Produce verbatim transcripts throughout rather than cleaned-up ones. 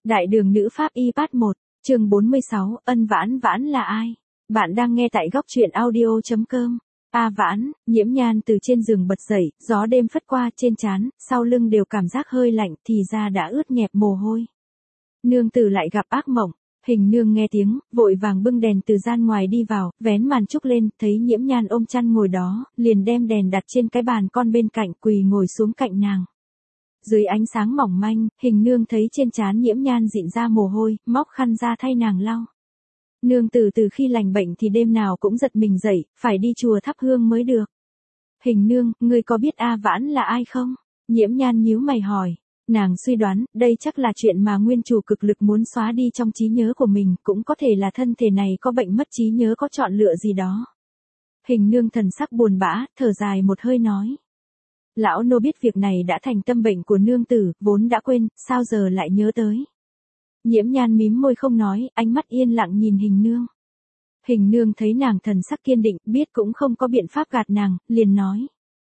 Đại đường nữ pháp y part một, chương bốn mươi sáu, ân Vãn Vãn là ai? Bạn đang nghe tại góc truyện audio chấm com. A Vãn, Nhiễm Nhan từ trên giường bật dậy, gió đêm phất qua trên trán, sau lưng đều cảm giác hơi lạnh, thì da đã ướt nhẹp mồ hôi. Nương tử lại gặp ác mộng. Hình nương nghe tiếng, vội vàng bưng đèn từ gian ngoài đi vào, vén màn trúc lên, thấy Nhiễm Nhan ôm chăn ngồi đó, liền đem đèn đặt trên cái bàn con bên cạnh, quỳ ngồi xuống cạnh nàng. Dưới ánh sáng mỏng manh, hình nương thấy trên trán Nhiễm Nhan dịn ra mồ hôi, móc khăn ra thay nàng lau. Nương tử từ khi lành bệnh thì đêm nào cũng giật mình dậy, phải đi chùa thắp hương mới được. Hình nương, ngươi có biết A Vãn là ai không? Nhiễm Nhan nhíu mày hỏi. Nàng suy đoán, đây chắc là chuyện mà nguyên chủ cực lực muốn xóa đi trong trí nhớ của mình, cũng có thể là thân thể này có bệnh mất trí nhớ có chọn lựa gì đó. Hình nương thần sắc buồn bã, thở dài một hơi nói. Lão nô biết việc này đã thành tâm bệnh của nương tử, vốn đã quên, sao giờ lại nhớ tới. Nhiễm Nhan mím môi không nói, ánh mắt yên lặng nhìn hình nương. Hình nương thấy nàng thần sắc kiên định, biết cũng không có biện pháp gạt nàng, liền nói.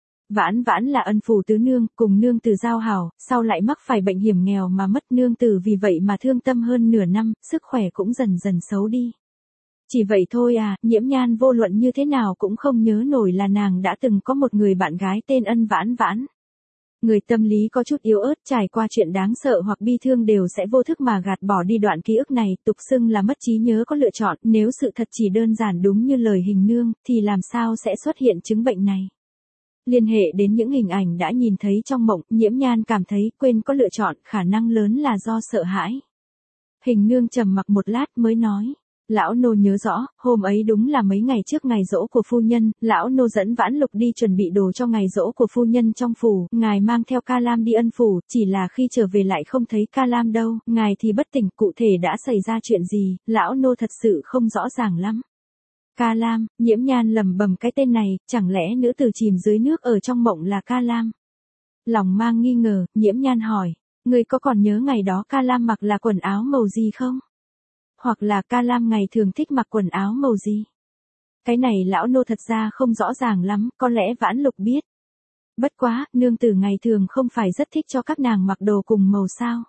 Vãn Vãn là ân phù tứ nương, cùng nương tử giao hảo, sau lại mắc phải bệnh hiểm nghèo mà mất nương tử, vì vậy mà thương tâm hơn nửa năm, sức khỏe cũng dần dần xấu đi. Chỉ vậy thôi à, Nhiễm Nhan vô luận như thế nào cũng không nhớ nổi là nàng đã từng có một người bạn gái tên ân Vãn Vãn. Người tâm lý có chút yếu ớt trải qua chuyện đáng sợ hoặc bi thương đều sẽ vô thức mà gạt bỏ đi đoạn ký ức này, tục xưng là mất trí nhớ có lựa chọn, nếu sự thật chỉ đơn giản đúng như lời hình nương, thì làm sao sẽ xuất hiện chứng bệnh này. Liên hệ đến những hình ảnh đã nhìn thấy trong mộng, Nhiễm Nhan cảm thấy quên có lựa chọn, khả năng lớn là do sợ hãi. Hình nương trầm mặc một lát mới nói. Lão nô nhớ rõ, hôm ấy đúng là mấy ngày trước ngày giỗ của phu nhân, lão nô dẫn Vãn Lục đi chuẩn bị đồ cho ngày giỗ của phu nhân trong phủ, ngài mang theo Ca Lam đi ân phủ, chỉ là khi trở về lại không thấy Ca Lam đâu, ngài thì bất tỉnh, cụ thể đã xảy ra chuyện gì, lão nô thật sự không rõ ràng lắm. Ca Lam, Nhiễm Nhan lẩm bẩm cái tên này, chẳng lẽ nữ tử chìm dưới nước ở trong mộng là Ca Lam? Lòng mang nghi ngờ, Nhiễm Nhan hỏi, người có còn nhớ ngày đó Ca Lam mặc là quần áo màu gì không? Hoặc là Ca Lam ngày thường thích mặc quần áo màu gì? Cái này lão nô thật ra không rõ ràng lắm, có lẽ Vãn Lục biết. Bất quá, nương tử ngày thường không phải rất thích cho các nàng mặc đồ cùng màu sao.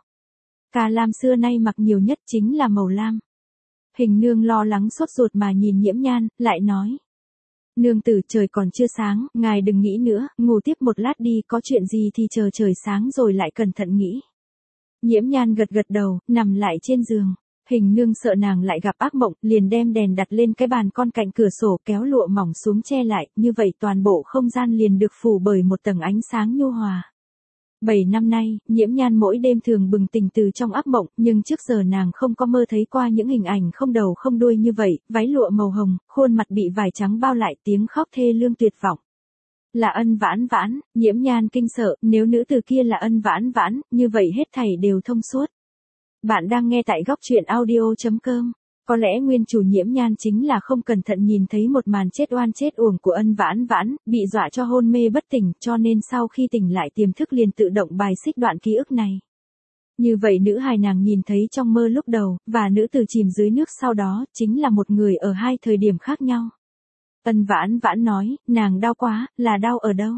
Ca Lam xưa nay mặc nhiều nhất chính là màu lam. Hình nương lo lắng sốt ruột mà nhìn Nhiễm Nhan, lại nói. Nương tử, trời còn chưa sáng, ngài đừng nghĩ nữa, ngủ tiếp một lát đi, có chuyện gì thì chờ trời sáng rồi lại cẩn thận nghĩ. Nhiễm Nhan gật gật đầu, nằm lại trên giường. Hình nương sợ nàng lại gặp ác mộng, liền đem đèn đặt lên cái bàn con cạnh cửa sổ, kéo lụa mỏng xuống che lại, như vậy toàn bộ không gian liền được phủ bởi một tầng ánh sáng nhu hòa. Bảy năm nay, Nhiễm Nhan mỗi đêm thường bừng tỉnh từ trong ác mộng, nhưng trước giờ nàng không có mơ thấy qua những hình ảnh không đầu không đuôi như vậy, váy lụa màu hồng, khuôn mặt bị vải trắng bao lại, tiếng khóc thê lương tuyệt vọng. Là ân Vãn Vãn, Nhiễm Nhan kinh sợ, nếu nữ tử kia là ân Vãn Vãn, như vậy hết thảy đều thông suốt. Bạn đang nghe tại góc truyện audio chấm com. Có lẽ nguyên chủ Nhiễm Nhan chính là không cẩn thận nhìn thấy một màn chết oan chết uổng của ân Vãn Vãn, bị dọa cho hôn mê bất tỉnh, cho nên sau khi tỉnh lại tiềm thức liền tự động bài xích đoạn ký ức này. Như vậy nữ hài nàng nhìn thấy trong mơ lúc đầu, và nữ tử chìm dưới nước sau đó, chính là một người ở hai thời điểm khác nhau. Ân Vãn Vãn nói, nàng đau quá, là đau ở đâu?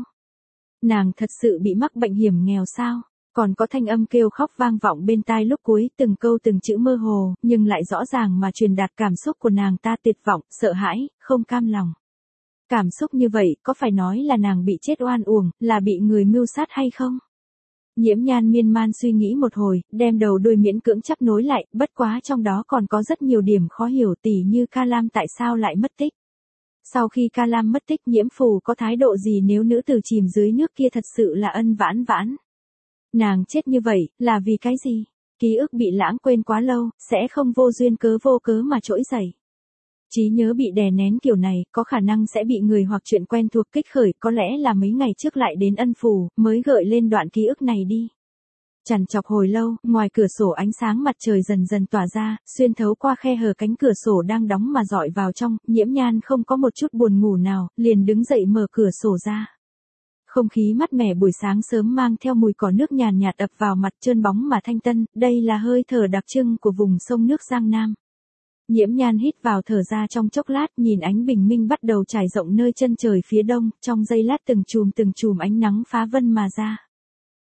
Nàng thật sự bị mắc bệnh hiểm nghèo sao? Còn có thanh âm kêu khóc vang vọng bên tai lúc cuối, từng câu từng chữ mơ hồ, nhưng lại rõ ràng mà truyền đạt cảm xúc của nàng ta, tuyệt vọng, sợ hãi, không cam lòng. Cảm xúc như vậy, có phải nói là nàng bị chết oan uổng, là bị người mưu sát hay không? Nhiễm Nhan miên man suy nghĩ một hồi, đem đầu đuôi miễn cưỡng chấp nối lại, bất quá trong đó còn có rất nhiều điểm khó hiểu, tỉ như Ca Lam tại sao lại mất tích. Sau khi Ca Lam mất tích, Nhiễm Phù có thái độ gì nếu nữ tử chìm dưới nước kia thật sự là ân Vãn Vãn? Nàng chết như vậy, là vì cái gì? Ký ức bị lãng quên quá lâu, sẽ không vô duyên cớ vô cớ mà trỗi dậy. Trí nhớ bị đè nén kiểu này, có khả năng sẽ bị người hoặc chuyện quen thuộc kích khởi, có lẽ là mấy ngày trước lại đến ân phủ, mới gợi lên đoạn ký ức này đi. Chằn chọc hồi lâu, ngoài cửa sổ ánh sáng mặt trời dần dần tỏa ra, xuyên thấu qua khe hở cánh cửa sổ đang đóng mà dọi vào trong, Nhiễm Nhan không có một chút buồn ngủ nào, liền đứng dậy mở cửa sổ ra. Không khí mát mẻ buổi sáng sớm mang theo mùi cỏ nước nhàn nhạt ập vào mặt, trơn bóng mà thanh tân, đây là hơi thở đặc trưng của vùng sông nước Giang Nam. Nhiễm Nhan hít vào thở ra trong chốc lát, nhìn ánh bình minh bắt đầu trải rộng nơi chân trời phía đông, trong giây lát từng chùm từng chùm ánh nắng phá vân mà ra.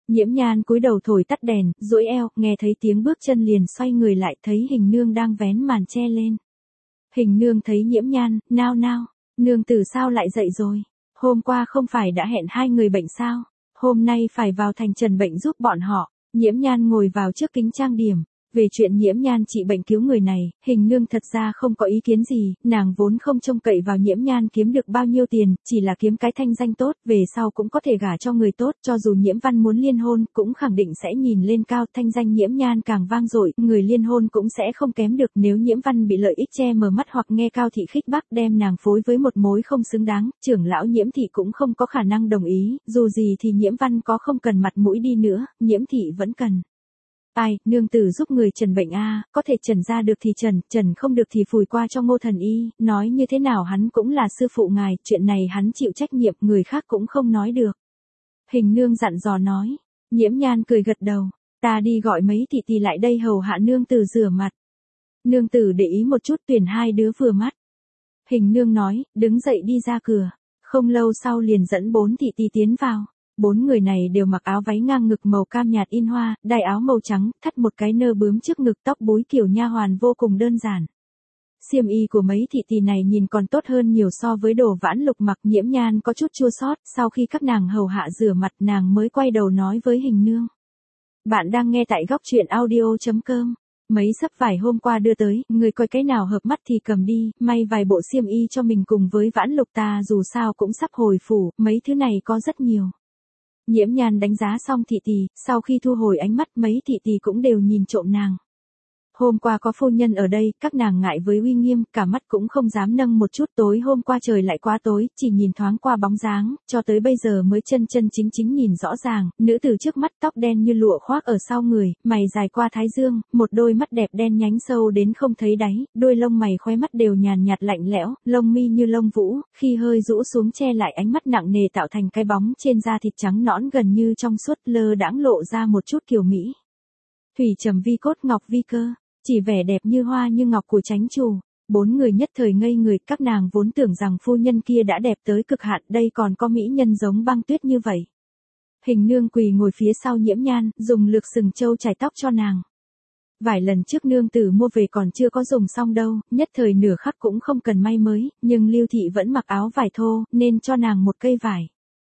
Nhiễm Nhan cúi đầu thổi tắt đèn, duỗi eo, nghe thấy tiếng bước chân liền xoay người lại, thấy Hình Nương đang vén màn che lên. Hình Nương thấy Nhiễm Nhan, nao nao, nương tử sao lại dậy rồi? Hôm qua không phải đã hẹn hai người bệnh sao? Hôm nay phải vào thành trần bệnh giúp bọn họ. Nhiễm Nhan ngồi vào trước kính trang điểm. Về chuyện Nhiễm Nhan trị bệnh cứu người này, Hình Nương thật ra không có ý kiến gì, nàng vốn không trông cậy vào Nhiễm Nhan kiếm được bao nhiêu tiền, chỉ là kiếm cái thanh danh tốt, về sau cũng có thể gả cho người tốt, cho dù Nhiễm Văn muốn liên hôn, cũng khẳng định sẽ nhìn lên cao, thanh danh Nhiễm Nhan càng vang dội, người liên hôn cũng sẽ không kém được, nếu Nhiễm Văn bị lợi ích che mờ mắt hoặc nghe Cao thị khích bác đem nàng phối với một mối không xứng đáng, trưởng lão Nhiễm thị cũng không có khả năng đồng ý, dù gì thì Nhiễm Văn có không cần mặt mũi đi nữa, Nhiễm thị vẫn cần. Ai, nương tử giúp người trần bệnh a, có thể trần ra được thì trần, trần không được thì phủi qua cho Ngô thần y, nói như thế nào hắn cũng là sư phụ ngài, chuyện này hắn chịu trách nhiệm, người khác cũng không nói được. Hình Nương dặn dò nói, Nhiễm Nhan cười gật đầu, ta đi gọi mấy thị tỷ lại đây hầu hạ nương tử rửa mặt. Nương tử để ý một chút, tuyển hai đứa vừa mắt. Hình Nương nói, đứng dậy đi ra cửa, không lâu sau liền dẫn bốn thị tỷ tiến vào. Bốn người này đều mặc áo váy ngang ngực màu cam nhạt in hoa, đai áo màu trắng, thắt một cái nơ bướm trước ngực, tóc búi kiểu nha hoàn vô cùng đơn giản. Xiêm y của mấy thị tỷ này nhìn còn tốt hơn nhiều so với đồ Vãn Lục mặc. Nhiễm Nhan có chút chua xót, sau khi các nàng hầu hạ rửa mặt nàng mới quay đầu nói với Hình Nương. Bạn đang nghe tại góc truyện audio chấm com. Mấy sấp vải hôm qua đưa tới, người coi cái nào hợp mắt thì cầm đi, may vài bộ xiêm y cho mình cùng với Vãn Lục ta dù sao cũng sắp hồi phủ, mấy thứ này có rất nhiều. Nhiễm Nhan đánh giá xong thị tỷ, sau khi thu hồi ánh mắt mấy thị tỷ cũng đều nhìn trộm nàng. Hôm qua có phu nhân ở đây, các nàng ngại với uy nghiêm, cả mắt cũng không dám nâng một chút, tối hôm qua trời lại quá tối, chỉ nhìn thoáng qua bóng dáng, cho tới bây giờ mới chân chân chính chính nhìn rõ ràng, nữ tử trước mắt tóc đen như lụa khoác ở sau người, mày dài qua thái dương, một đôi mắt đẹp đen nhánh sâu đến không thấy đáy, đôi lông mày khóe mắt đều nhàn nhạt lạnh lẽo, lông mi như lông vũ, khi hơi rũ xuống che lại ánh mắt nặng nề tạo thành cái bóng trên da thịt trắng nõn gần như trong suốt, lơ đãng lộ ra một chút kiều mỹ. Thủy trầm vi cốt ngọc vi cơ. Chỉ vẻ đẹp như hoa như ngọc của chánh chủ, bốn người nhất thời ngây người, các nàng vốn tưởng rằng phu nhân kia đã đẹp tới cực hạn, đây còn có mỹ nhân giống băng tuyết như vậy. Hình Nương quỳ ngồi phía sau Nhiễm Nhan, dùng lược sừng châu chải tóc cho nàng. Vài lần trước nương tử mua về còn chưa có dùng xong đâu, nhất thời nửa khắc cũng không cần may mới, nhưng Lưu thị vẫn mặc áo vải thô, nên cho nàng một cây vải.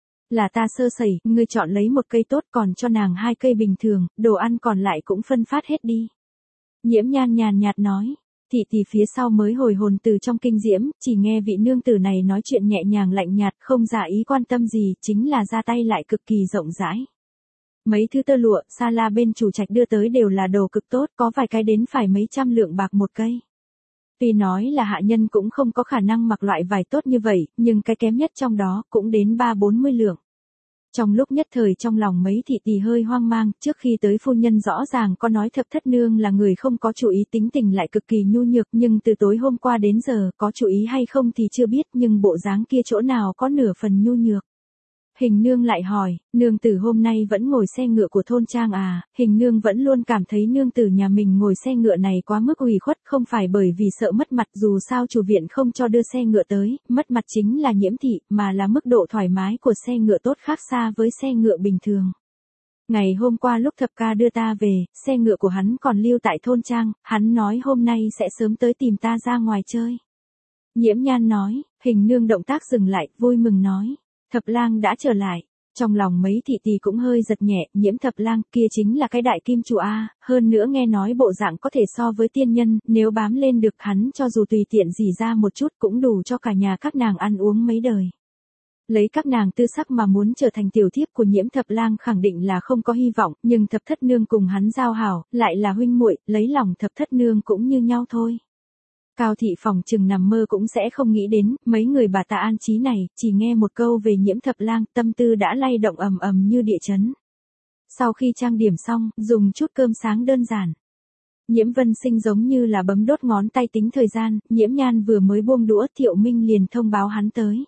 Là ta sơ sẩy, ngươi chọn lấy một cây tốt còn cho nàng hai cây bình thường, đồ ăn còn lại cũng phân phát hết đi. Nhiễm Nhan nhàn nhạt nói, thị tỷ phía sau mới hồi hồn từ trong kinh diễm, chỉ nghe vị nương tử này nói chuyện nhẹ nhàng lạnh nhạt, không giả ý quan tâm gì, chính là ra tay lại cực kỳ rộng rãi. Mấy thứ tơ lụa, sa la bên chủ trạch đưa tới đều là đồ cực tốt, có vài cái đến phải mấy trăm lượng bạc một cây. Tuy nói là hạ nhân cũng không có khả năng mặc loại vải tốt như vậy, nhưng cái kém nhất trong đó cũng đến ba bốn mươi lượng. Trong lúc nhất thời trong lòng mấy thị tỷ hơi hoang mang, trước khi tới phu nhân rõ ràng có nói Thập Thất Nương là người không có chủ ý, tính tình lại cực kỳ nhu nhược, nhưng từ tối hôm qua đến giờ có chủ ý hay không thì chưa biết, nhưng bộ dáng kia chỗ nào có nửa phần nhu nhược. Hình Nương lại hỏi, nương tử hôm nay vẫn ngồi xe ngựa của thôn trang à? Hình Nương vẫn luôn cảm thấy nương tử nhà mình ngồi xe ngựa này quá mức ủy khuất, không phải bởi vì sợ mất mặt, dù sao chủ viện không cho đưa xe ngựa tới, mất mặt chính là Nhiễm thị, mà là mức độ thoải mái của xe ngựa tốt khác xa với xe ngựa bình thường. Ngày hôm qua lúc thập ca đưa ta về, xe ngựa của hắn còn lưu tại thôn trang, hắn nói hôm nay sẽ sớm tới tìm ta ra ngoài chơi. Nhiễm Nhan nói, Hình Nương động tác dừng lại, vui mừng nói. Thập lang đã trở lại, trong lòng mấy thị tỷ cũng hơi giật nhẹ, Nhiễm thập lang kia chính là cái đại kim chủ a, hơn nữa nghe nói bộ dạng có thể so với tiên nhân, nếu bám lên được hắn cho dù tùy tiện gì ra một chút cũng đủ cho cả nhà các nàng ăn uống mấy đời. Lấy các nàng tư sắc mà muốn trở thành tiểu thiếp của Nhiễm thập lang khẳng định là không có hy vọng, nhưng Thập Thất Nương cùng hắn giao hảo, lại là huynh muội, lấy lòng Thập Thất Nương cũng như nhau thôi. Cao thị phòng chừng nằm mơ cũng sẽ không nghĩ đến, mấy người bà ta an trí này, chỉ nghe một câu về Nhiễm thập lang, tâm tư đã lay động ầm ầm như địa chấn. Sau khi trang điểm xong, dùng chút cơm sáng đơn giản. Nhiễm Vân Sinh giống như là bấm đốt ngón tay tính thời gian, Nhiễm Nhan vừa mới buông đũa, Thiệu Minh liền thông báo hắn tới.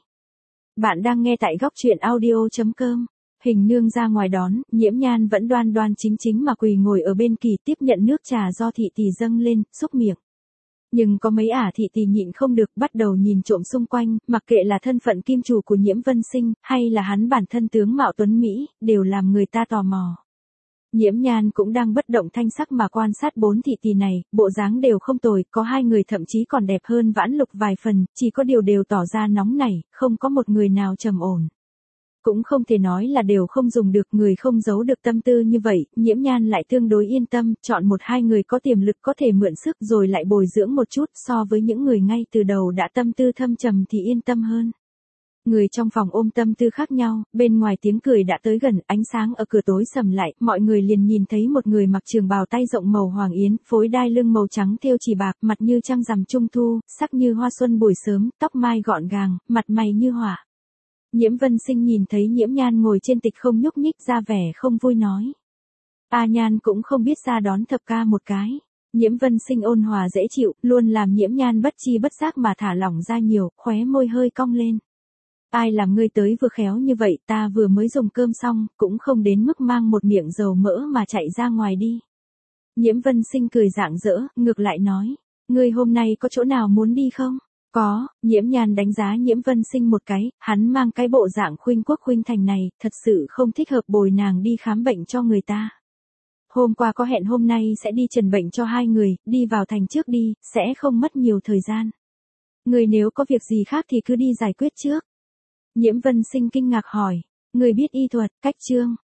Bạn đang nghe tại góc truyện audio chấm com. Hình Nương ra ngoài đón, Nhiễm Nhan vẫn đoan đoan chính chính mà quỳ ngồi ở bên kỳ tiếp nhận nước trà do thị tỷ dâng lên, xúc miệng. Nhưng có mấy ả thị tỳ nhịn không được bắt đầu nhìn trộm xung quanh, mặc kệ là thân phận kim chủ của Nhiễm Vân Sinh, hay là hắn bản thân tướng mạo tuấn Mỹ, đều làm người ta tò mò. Nhiễm Nhan cũng đang bất động thanh sắc mà quan sát bốn thị tỳ này, bộ dáng đều không tồi, có hai người thậm chí còn đẹp hơn Vãn Lục vài phần, chỉ có điều đều tỏ ra nóng nảy, không có một người nào trầm ổn. Cũng không thể nói là đều không dùng được, người không giấu được tâm tư như vậy, Nhiễm Nhan lại tương đối yên tâm, chọn một hai người có tiềm lực có thể mượn sức rồi lại bồi dưỡng một chút, so với những người ngay từ đầu đã tâm tư thâm trầm thì yên tâm hơn. Người trong phòng ôm tâm tư khác nhau, bên ngoài tiếng cười đã tới gần, ánh sáng ở cửa tối sầm lại, mọi người liền nhìn thấy một người mặc trường bào tay rộng màu hoàng yến, phối đai lưng màu trắng thêu chỉ bạc, mặt như trăng rằm trung thu, sắc như hoa xuân buổi sớm, tóc mai gọn gàng, mặt mày như hỏa. Nhiễm Vân Sinh nhìn thấy Nhiễm Nhan ngồi trên tịch không nhúc nhích ra vẻ không vui nói. A Nhan cũng không biết ra đón thập ca một cái. Nhiễm Vân Sinh ôn hòa dễ chịu, luôn làm Nhiễm Nhan bất chi bất giác mà thả lỏng ra nhiều, khóe môi hơi cong lên. Ai làm ngươi tới vừa khéo như vậy, ta vừa mới dùng cơm xong, cũng không đến mức mang một miệng dầu mỡ mà chạy ra ngoài đi. Nhiễm Vân Sinh cười rạng rỡ, ngược lại nói, ngươi hôm nay có chỗ nào muốn đi không? Có, Nhiễm Nhan đánh giá Nhiễm Vân Sinh một cái, hắn mang cái bộ dạng khuynh quốc khuynh thành này, thật sự không thích hợp bồi nàng đi khám bệnh cho người ta. Hôm qua có hẹn hôm nay sẽ đi trần bệnh cho hai người, đi vào thành trước đi, sẽ không mất nhiều thời gian. Người nếu có việc gì khác thì cứ đi giải quyết trước. Nhiễm Vân Sinh kinh ngạc hỏi, người biết y thuật, cách chương.